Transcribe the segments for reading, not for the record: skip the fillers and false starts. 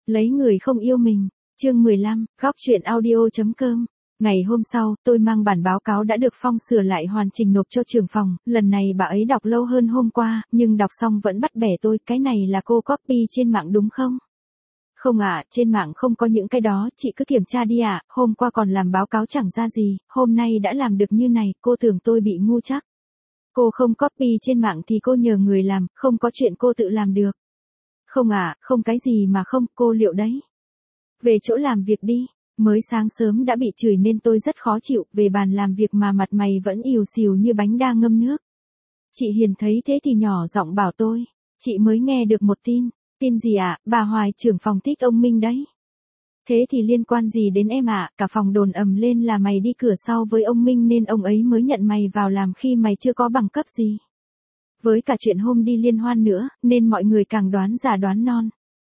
Lấy người không yêu mình. Chương 15, góc truyện audio.com. Ngày hôm sau, tôi mang bản báo cáo đã được Phong sửa lại hoàn chỉnh nộp cho trưởng phòng, lần này bà ấy đọc lâu hơn hôm qua, nhưng đọc xong vẫn bắt bẻ tôi, cái này là cô copy trên mạng đúng không? Không ạ, trên mạng không có những cái đó, chị cứ kiểm tra đi ạ, hôm qua còn làm báo cáo chẳng ra gì, hôm nay đã làm được như này, cô tưởng tôi bị ngu chắc. Cô không copy trên mạng thì cô nhờ người làm, không có chuyện cô tự làm được. Không ạ, không cái gì mà không, cô liệu đấy. Về chỗ làm việc đi. Mới sáng sớm đã bị chửi nên tôi rất khó chịu, về bàn làm việc mà mặt mày vẫn ìu xìu như bánh đa ngâm nước. Chị Hiền thấy thế thì nhỏ giọng bảo tôi, chị mới nghe được một tin. Tin gì ạ? Bà Hoài trưởng phòng thích ông Minh đấy. Thế thì liên quan gì đến em ạ? Cả phòng đồn ầm lên là mày đi cửa sau với ông Minh nên ông ấy mới nhận mày vào làm khi mày chưa có bằng cấp gì. Với cả chuyện hôm đi liên hoan nữa, nên mọi người càng đoán già đoán non.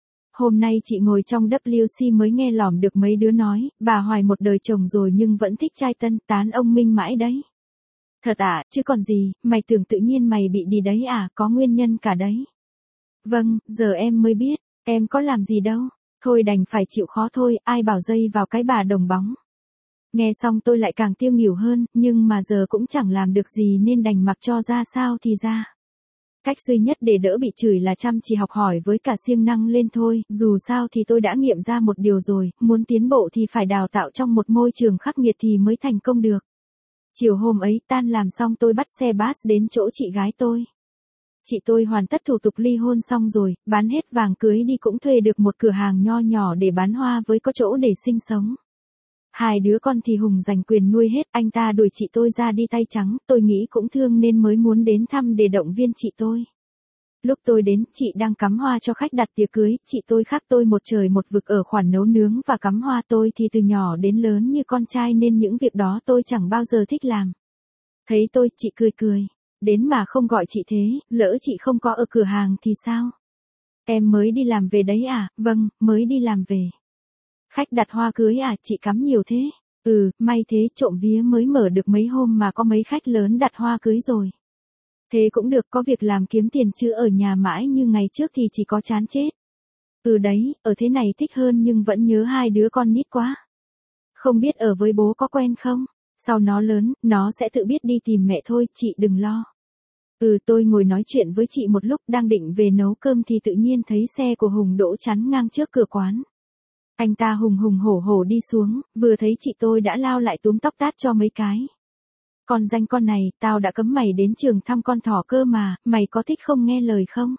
Hôm nay chị ngồi trong WC mới nghe lỏm được mấy đứa nói, bà Hoài một đời chồng rồi nhưng vẫn thích trai tân, tán ông Minh mãi đấy. Thật à, chứ còn gì, mày tưởng tự nhiên mày bị đi đấy à, có nguyên nhân cả đấy. Vâng, giờ em mới biết, em có làm gì đâu, thôi đành phải chịu khó thôi, ai bảo dây vào cái bà đồng bóng. Nghe xong tôi lại càng tiêu nghỉu hơn, nhưng mà giờ cũng chẳng làm được gì nên đành mặc cho ra sao thì ra. Cách duy nhất để đỡ bị chửi là chăm chỉ học hỏi với cả siêng năng lên thôi, dù sao thì tôi đã nghiệm ra một điều rồi, muốn tiến bộ thì phải đào tạo trong một môi trường khắc nghiệt thì mới thành công được. Chiều hôm ấy, tan làm xong tôi bắt xe bus đến chỗ chị gái tôi. Chị tôi hoàn tất thủ tục ly hôn xong rồi, bán hết vàng cưới đi cũng thuê được một cửa hàng nho nhỏ để bán hoa với có chỗ để sinh sống. Hai đứa con thì Hùng giành quyền nuôi hết, anh ta đuổi chị tôi ra đi tay trắng, tôi nghĩ cũng thương nên mới muốn đến thăm để động viên chị tôi. Lúc tôi đến, chị đang cắm hoa cho khách đặt tiệc cưới, chị tôi khác tôi một trời một vực ở khoản nấu nướng và cắm hoa, tôi thì từ nhỏ đến lớn như con trai nên những việc đó tôi chẳng bao giờ thích làm. Thấy tôi, chị cười cười, đến mà không gọi chị thế, lỡ chị không có ở cửa hàng thì sao? Em mới đi làm về đấy à? Vâng, mới đi làm về. Khách đặt hoa cưới à, chị cắm nhiều thế? May thế, trộm vía mới mở được mấy hôm mà có mấy khách lớn đặt hoa cưới rồi. Thế cũng được, có việc làm kiếm tiền chứ ở nhà mãi như ngày trước thì chỉ có chán chết. Đấy, ở thế này thích hơn nhưng vẫn nhớ hai đứa con nít quá. Không biết ở với bố có quen không? Sau nó lớn, nó sẽ tự biết đi tìm mẹ thôi, chị đừng lo. Tôi ngồi nói chuyện với chị một lúc đang định về nấu cơm thì tự nhiên thấy xe của Hùng đỗ chắn ngang trước cửa quán. Anh ta hùng hùng hổ hổ đi xuống, vừa thấy chị tôi đã lao lại túm tóc tát cho mấy cái. Còn danh con này, tao đã cấm mày đến trường thăm con thỏ cơ mà, mày có thích không nghe lời không?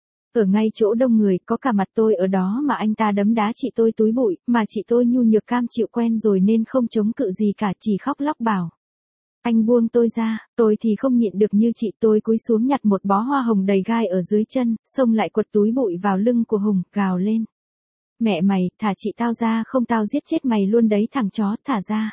Ở ngay chỗ đông người, có cả mặt tôi ở đó mà anh ta đấm đá chị tôi túi bụi, mà chị tôi nhu nhược cam chịu quen rồi nên không chống cự gì cả, chỉ khóc lóc bảo. Anh buông tôi ra, tôi thì không nhịn được như chị, tôi cúi xuống nhặt một bó hoa hồng đầy gai ở dưới chân, xông lại quật túi bụi vào lưng của Hùng, gào lên. Mẹ mày, thả chị tao ra không tao giết chết mày luôn đấy thằng chó, thả ra.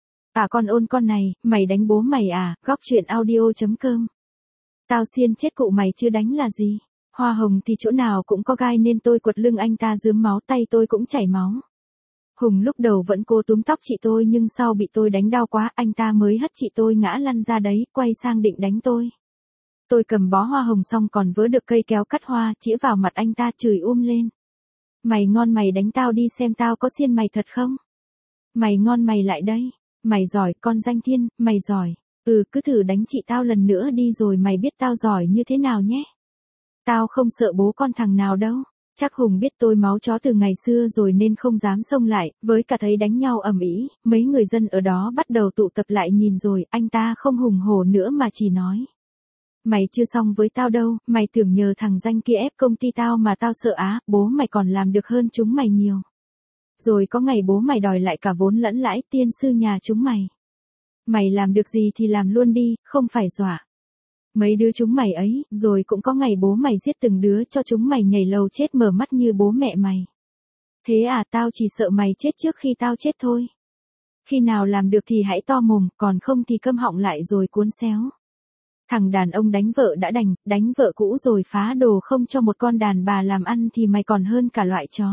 Con ôn con này, mày đánh bố mày à, góc truyện audio.com. Tao xiên chết cụ mày chứ đánh là gì. Hoa hồng thì chỗ nào cũng có gai nên tôi quật lưng anh ta rướm máu, tay tôi cũng chảy máu. Hùng lúc đầu vẫn cố túm tóc chị tôi nhưng sau bị tôi đánh đau quá, anh ta mới hất chị tôi ngã lăn ra đấy, quay sang định đánh tôi. Tôi cầm bó hoa hồng xong còn vớ được cây kéo cắt hoa, chĩa vào mặt anh ta chửi lên. Mày ngon mày đánh tao đi xem tao có xiên mày thật không? Mày ngon mày lại đây. Mày giỏi, con danh thiên, mày giỏi. Cứ thử đánh chị tao lần nữa đi rồi mày biết tao giỏi như thế nào nhé. Tao không sợ bố con thằng nào đâu. Chắc Hùng biết tôi máu chó từ ngày xưa rồi nên không dám xông lại, với cả thấy đánh nhau ầm ĩ, mấy người dân ở đó bắt đầu tụ tập lại nhìn rồi, anh ta không hùng hổ nữa mà chỉ nói. Mày chưa xong với tao đâu, mày tưởng nhờ thằng danh kia ép công ty tao mà tao sợ á, bố mày còn làm được hơn chúng mày nhiều. Rồi có ngày bố mày đòi lại cả vốn lẫn lãi, tiên sư nhà chúng mày. Mày làm được gì thì làm luôn đi, không phải dọa. Mấy đứa chúng mày ấy, rồi cũng có ngày bố mày giết từng đứa cho chúng mày nhảy lầu chết mở mắt như bố mẹ mày. Thế à, tao chỉ sợ mày chết trước khi tao chết thôi. Khi nào làm được thì hãy to mồm, còn không thì câm họng lại rồi cuốn xéo. Thằng đàn ông đánh vợ đã đành, đánh vợ cũ rồi phá đồ không cho một con đàn bà làm ăn thì mày còn hơn cả loại chó.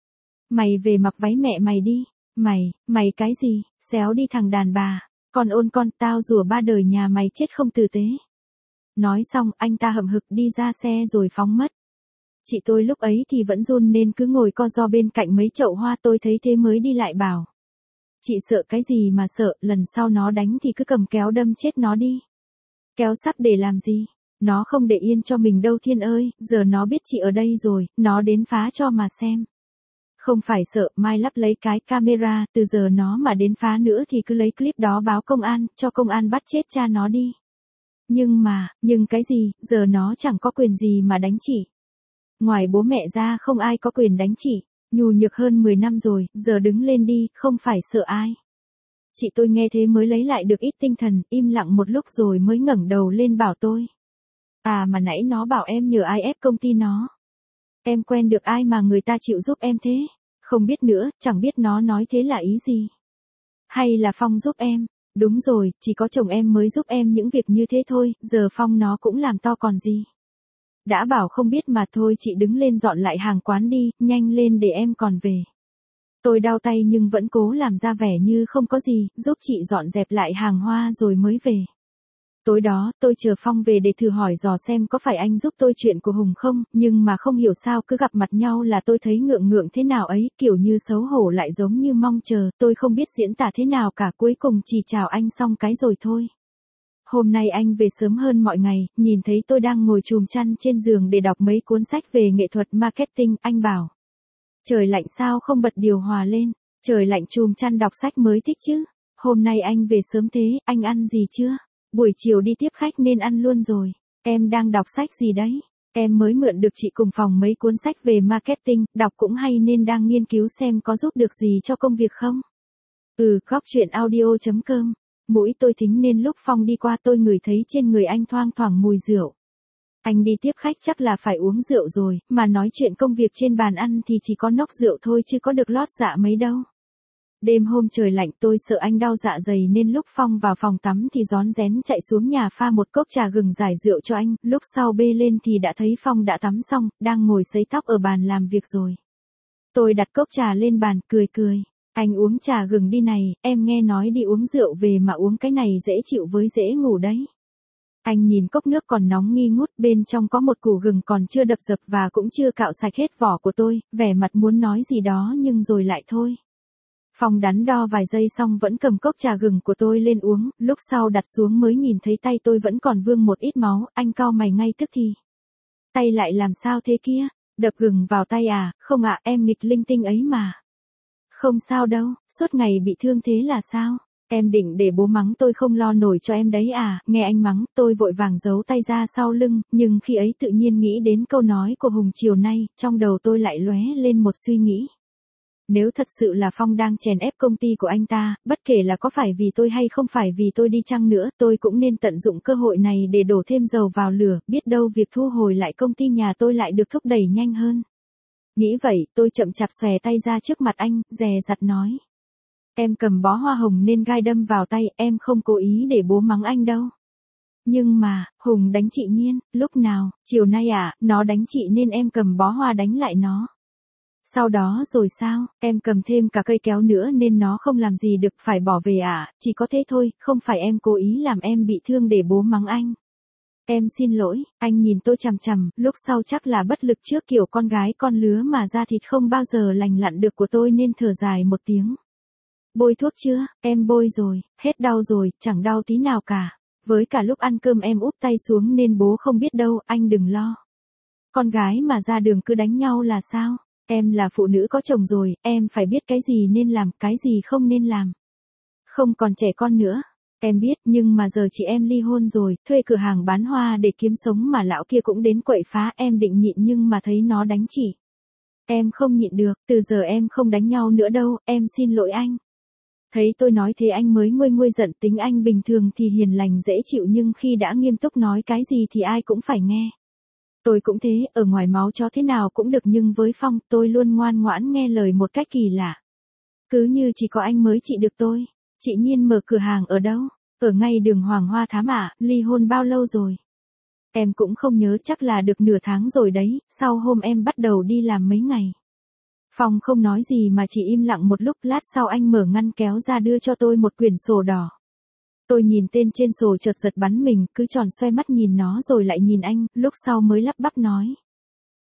Mày về mặc váy mẹ mày đi. Mày cái gì, xéo đi thằng đàn bà. Còn ôn con, tao rủa ba đời nhà mày chết không tử tế. Nói xong, anh ta hậm hực đi ra xe rồi phóng mất. Chị tôi lúc ấy thì vẫn run nên cứ ngồi co ro bên cạnh mấy chậu hoa, tôi thấy thế mới đi lại bảo. Chị sợ cái gì mà sợ, lần sau nó đánh thì cứ cầm kéo đâm chết nó đi. Kéo sắt để làm gì? Nó không để yên cho mình đâu Thiên ơi, giờ nó biết chị ở đây rồi, nó đến phá cho mà xem. Không phải sợ, mai lắp lấy cái camera, từ giờ nó mà đến phá nữa thì cứ lấy clip đó báo công an, cho công an bắt chết cha nó đi. Nhưng cái gì, giờ nó chẳng có quyền gì mà đánh chị. Ngoài bố mẹ ra không ai có quyền đánh chị, nhù nhược hơn 10 năm rồi, giờ đứng lên đi, không phải sợ ai. Chị tôi nghe thế mới lấy lại được ít tinh thần, im lặng một lúc rồi mới ngẩng đầu lên bảo tôi. À mà nãy nó bảo em nhờ ai ép công ty nó. Em quen được ai mà người ta chịu giúp em thế? Không biết nữa, chẳng biết nó nói thế là ý gì. Hay là Phong giúp em? Đúng rồi, chỉ có chồng em mới giúp em những việc như thế thôi, giờ Phong nó cũng làm to còn gì. Đã bảo không biết mà thôi, chị đứng lên dọn lại hàng quán đi, nhanh lên để em còn về. Tôi đau tay nhưng vẫn cố làm ra vẻ như không có gì, giúp chị dọn dẹp lại hàng hoa rồi mới về. Tối đó, tôi chờ Phong về để thử hỏi dò xem có phải anh giúp tôi chuyện của Hùng không, nhưng mà không hiểu sao cứ gặp mặt nhau là tôi thấy ngượng ngượng thế nào ấy, kiểu như xấu hổ lại giống như mong chờ, tôi không biết diễn tả thế nào cả, cuối cùng chỉ chào anh xong cái rồi thôi. Hôm nay anh về sớm hơn mọi ngày, nhìn thấy tôi đang ngồi chùm chăn trên giường để đọc mấy cuốn sách về nghệ thuật marketing, anh bảo. Trời lạnh sao không bật điều hòa lên, trời lạnh chùm chăn đọc sách mới thích chứ. Hôm nay anh về sớm thế, anh ăn gì chưa? Buổi chiều đi tiếp khách nên ăn luôn rồi. Em đang đọc sách gì đấy? Em mới mượn được chị cùng phòng mấy cuốn sách về marketing, đọc cũng hay nên đang nghiên cứu xem có giúp được gì cho công việc không. Góc chuyện audio.com. Mũi tôi thính nên lúc Phong đi qua tôi ngửi thấy trên người anh thoang thoảng mùi rượu. Anh đi tiếp khách chắc là phải uống rượu rồi, mà nói chuyện công việc trên bàn ăn thì chỉ có nốc rượu thôi chứ có được lót dạ mấy đâu. Đêm hôm trời lạnh tôi sợ anh đau dạ dày nên lúc Phong vào phòng tắm thì rón rén chạy xuống nhà pha một cốc trà gừng giải rượu cho anh, lúc sau bê lên thì đã thấy Phong đã tắm xong, đang ngồi sấy tóc ở bàn làm việc rồi. Tôi đặt cốc trà lên bàn, cười cười. Anh uống trà gừng đi này, em nghe nói đi uống rượu về mà uống cái này dễ chịu với dễ ngủ đấy. Anh nhìn cốc nước còn nóng nghi ngút, bên trong có một củ gừng còn chưa đập dập và cũng chưa cạo sạch hết vỏ của tôi, vẻ mặt muốn nói gì đó nhưng rồi lại thôi. Phong đắn đo vài giây xong vẫn cầm cốc trà gừng của tôi lên uống, lúc sau đặt xuống mới nhìn thấy tay tôi vẫn còn vương một ít máu, anh cau mày ngay tức thì. Tay lại làm sao thế kia? Đập gừng vào tay à? Không ạ, em nghịch linh tinh ấy mà. Không sao đâu, suốt ngày bị thương thế là sao? Em định để bố mắng tôi không lo nổi cho em đấy à? Nghe anh mắng, tôi vội vàng giấu tay ra sau lưng, nhưng khi ấy tự nhiên nghĩ đến câu nói của Hùng chiều nay, trong đầu tôi lại lóe lên một suy nghĩ. Nếu thật sự là Phong đang chèn ép công ty của anh ta, bất kể là có phải vì tôi hay không phải vì tôi đi chăng nữa, tôi cũng nên tận dụng cơ hội này để đổ thêm dầu vào lửa, biết đâu việc thu hồi lại công ty nhà tôi lại được thúc đẩy nhanh hơn. Nghĩ vậy, tôi chậm chạp xòe tay ra trước mặt anh, dè dặt nói. Em cầm bó hoa hồng nên gai đâm vào tay, em không cố ý để bố mắng anh đâu. Nhưng mà, Hùng đánh chị Nhiên, lúc nào, chiều nay à, nó đánh chị nên em cầm bó hoa đánh lại nó. Sau đó rồi sao, em cầm thêm cả cây kéo nữa nên nó không làm gì được, phải bỏ về à, chỉ có thế thôi, không phải em cố ý làm em bị thương để bố mắng anh. Em xin lỗi, anh nhìn tôi chằm chằm, lúc sau chắc là bất lực trước kiểu con gái con lứa mà da thịt không bao giờ lành lặn được của tôi nên thở dài một tiếng. Bôi thuốc chưa, em bôi rồi, hết đau rồi, chẳng đau tí nào cả. Với cả lúc ăn cơm em úp tay xuống nên bố không biết đâu, anh đừng lo. Con gái mà ra đường cứ đánh nhau là sao? Em là phụ nữ có chồng rồi, em phải biết cái gì nên làm, cái gì không nên làm. Không còn trẻ con nữa. Em biết, nhưng mà giờ chị em ly hôn rồi, thuê cửa hàng bán hoa để kiếm sống mà lão kia cũng đến quậy phá, em định nhịn nhưng mà thấy nó đánh chị. Em không nhịn được, từ giờ em không đánh nhau nữa đâu, em xin lỗi anh. Thấy tôi nói thế anh mới nguôi nguôi giận, tính anh bình thường thì hiền lành dễ chịu nhưng khi đã nghiêm túc nói cái gì thì ai cũng phải nghe. Tôi cũng thế, ở ngoài máu chó thế nào cũng được nhưng với Phong tôi luôn ngoan ngoãn nghe lời một cách kỳ lạ. Cứ như chỉ có anh mới trị được tôi. Chị Nhiên mở cửa hàng ở đâu? Ở ngay đường Hoàng Hoa Thám ạ, ly hôn bao lâu rồi? Em cũng không nhớ, chắc là được nửa tháng rồi đấy, sau hôm em bắt đầu đi làm mấy ngày. Phong không nói gì mà chỉ im lặng một lúc, lát sau anh mở ngăn kéo ra đưa cho tôi một quyển sổ đỏ. Tôi nhìn tên trên sổ chợt giật bắn mình, cứ tròn xoay mắt nhìn nó rồi lại nhìn anh, lúc sau mới lắp bắp nói.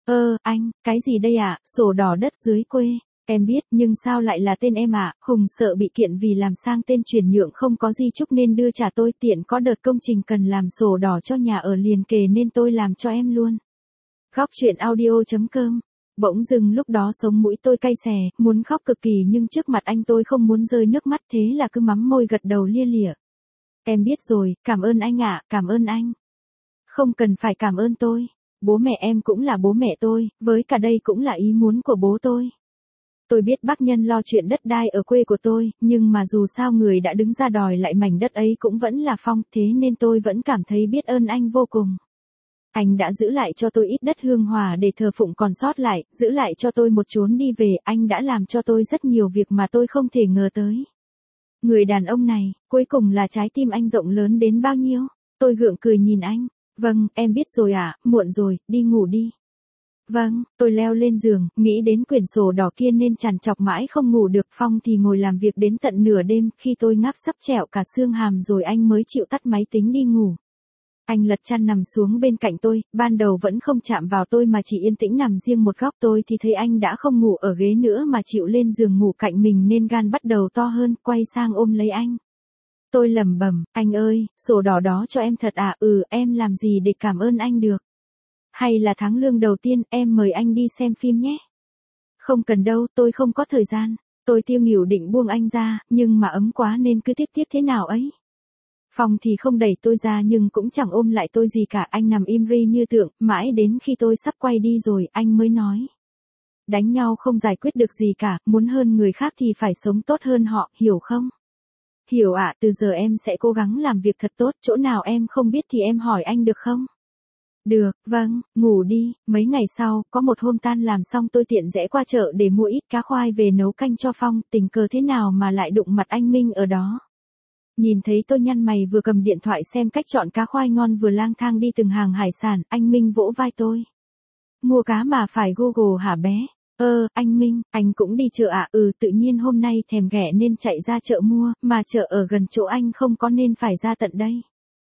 Anh, cái gì đây ạ, sổ đỏ đất dưới quê. Em biết, nhưng sao lại là tên em ạ, Hùng sợ bị kiện vì làm sang tên chuyển nhượng không có di chúc nên đưa trả tôi, tiện có đợt công trình cần làm sổ đỏ cho nhà ở liền kề nên tôi làm cho em luôn. Góc chuyện audio.com. Bỗng dưng lúc đó sống mũi tôi cay xè, muốn khóc cực kỳ nhưng trước mặt anh tôi không muốn rơi nước mắt, thế là cứ mắm môi gật đầu lia lịa. Em biết rồi, cảm ơn anh ạ, cảm ơn anh. Không cần phải cảm ơn tôi. Bố mẹ em cũng là bố mẹ tôi, với cả đây cũng là ý muốn của bố tôi. Tôi biết bác Nhân lo chuyện đất đai ở quê của tôi, nhưng mà dù sao người đã đứng ra đòi lại mảnh đất ấy cũng vẫn là Phong, thế nên tôi vẫn cảm thấy biết ơn anh vô cùng. Anh đã giữ lại cho tôi ít đất hương hòa để thờ phụng còn sót lại, giữ lại cho tôi một chốn đi về, anh đã làm cho tôi rất nhiều việc mà tôi không thể ngờ tới. Người đàn ông này, cuối cùng là trái tim anh rộng lớn đến bao nhiêu? Tôi gượng cười nhìn anh. Vâng, em biết rồi ạ, muộn rồi, đi ngủ đi. Vâng, tôi leo lên giường, nghĩ đến quyển sổ đỏ kia nên trằn trọc mãi không ngủ được. Phong thì ngồi làm việc đến tận nửa đêm, khi tôi ngáp sắp trẹo cả xương hàm rồi anh mới chịu tắt máy tính đi ngủ. Anh lật chăn nằm xuống bên cạnh tôi, ban đầu vẫn không chạm vào tôi mà chỉ yên tĩnh nằm riêng một góc. Tôi thì thấy anh đã không ngủ ở ghế nữa mà chịu lên giường ngủ cạnh mình nên gan bắt đầu to hơn, quay sang ôm lấy anh. Tôi lẩm bẩm, anh ơi, sổ đỏ đó cho em thật à? Em làm gì để cảm ơn anh được? Hay là tháng lương đầu tiên, em mời anh đi xem phim nhé. Không cần đâu, tôi không có thời gian. Tôi tiêu nghỉu định buông anh ra, nhưng mà ấm quá nên cứ tiếc thế nào ấy. Phong thì không đẩy tôi ra nhưng cũng chẳng ôm lại tôi gì cả, anh nằm im ri như tượng, mãi đến khi tôi sắp quay đi rồi, anh mới nói. Đánh nhau không giải quyết được gì cả, muốn hơn người khác thì phải sống tốt hơn họ, hiểu không? Hiểu ạ, từ giờ em sẽ cố gắng làm việc thật tốt, chỗ nào em không biết thì em hỏi anh được không? Được, vâng, ngủ đi. Mấy ngày sau, có một hôm tan làm xong tôi tiện rẽ qua chợ để mua ít cá khoai về nấu canh cho Phong, tình cờ thế nào mà lại đụng mặt anh Minh ở đó. Nhìn thấy tôi nhăn mày vừa cầm điện thoại xem cách chọn cá khoai ngon vừa lang thang đi từng hàng hải sản, anh Minh vỗ vai tôi. Mua cá mà phải Google hả bé? Anh Minh, anh cũng đi chợ à? Tự nhiên hôm nay thèm ghẻ nên chạy ra chợ mua, mà chợ ở gần chỗ anh không có nên phải ra tận đây.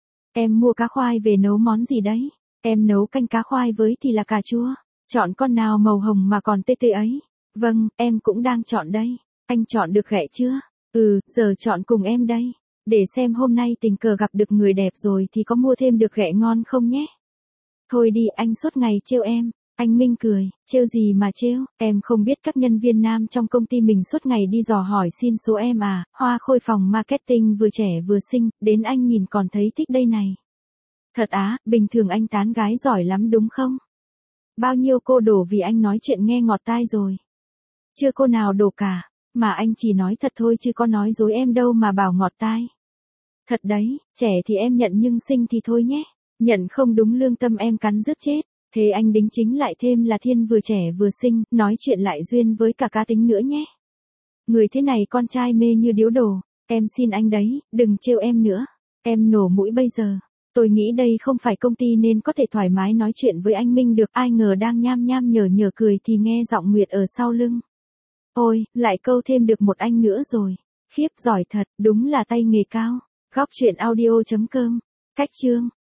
Em mua cá khoai về nấu món gì đấy? Em nấu canh cá khoai với thì là cà chua. Chọn con nào màu hồng mà còn tê tê ấy? Vâng, em cũng đang chọn đây. Anh chọn được ghẻ chưa? Giờ chọn cùng em đây. Để xem hôm nay tình cờ gặp được người đẹp rồi thì có mua thêm được ghẻ ngon không nhé. Thôi đi, anh suốt ngày trêu em. Anh Minh cười, trêu gì mà trêu, em không biết các nhân viên nam trong công ty mình suốt ngày đi dò hỏi xin số em à? Hoa khôi phòng marketing vừa trẻ vừa xinh, đến anh nhìn còn thấy thích đây này. Thật á, bình thường anh tán gái giỏi lắm đúng không? Bao nhiêu cô đổ vì anh nói chuyện nghe ngọt tai rồi. Chưa cô nào đổ cả, mà anh chỉ nói thật thôi chứ có nói dối em đâu mà bảo ngọt tai. Thật đấy, trẻ thì em nhận nhưng xinh thì thôi nhé. Nhận không đúng lương tâm em cắn rứt chết. Thế anh đính chính lại thêm là Thiên vừa trẻ vừa xinh, nói chuyện lại duyên với cả cá tính nữa nhé. Người thế này con trai mê như điếu đồ, em xin anh đấy, đừng trêu em nữa. Em nổ mũi bây giờ. Tôi nghĩ đây không phải công ty nên có thể thoải mái nói chuyện với anh Minh được, ai ngờ đang nham nham nhở nhở cười thì nghe giọng Nguyệt ở sau lưng. Ôi, lại câu thêm được một anh nữa rồi. Khiếp giỏi thật, đúng là tay nghề cao. Góc chuyện audio.com. Cách chương.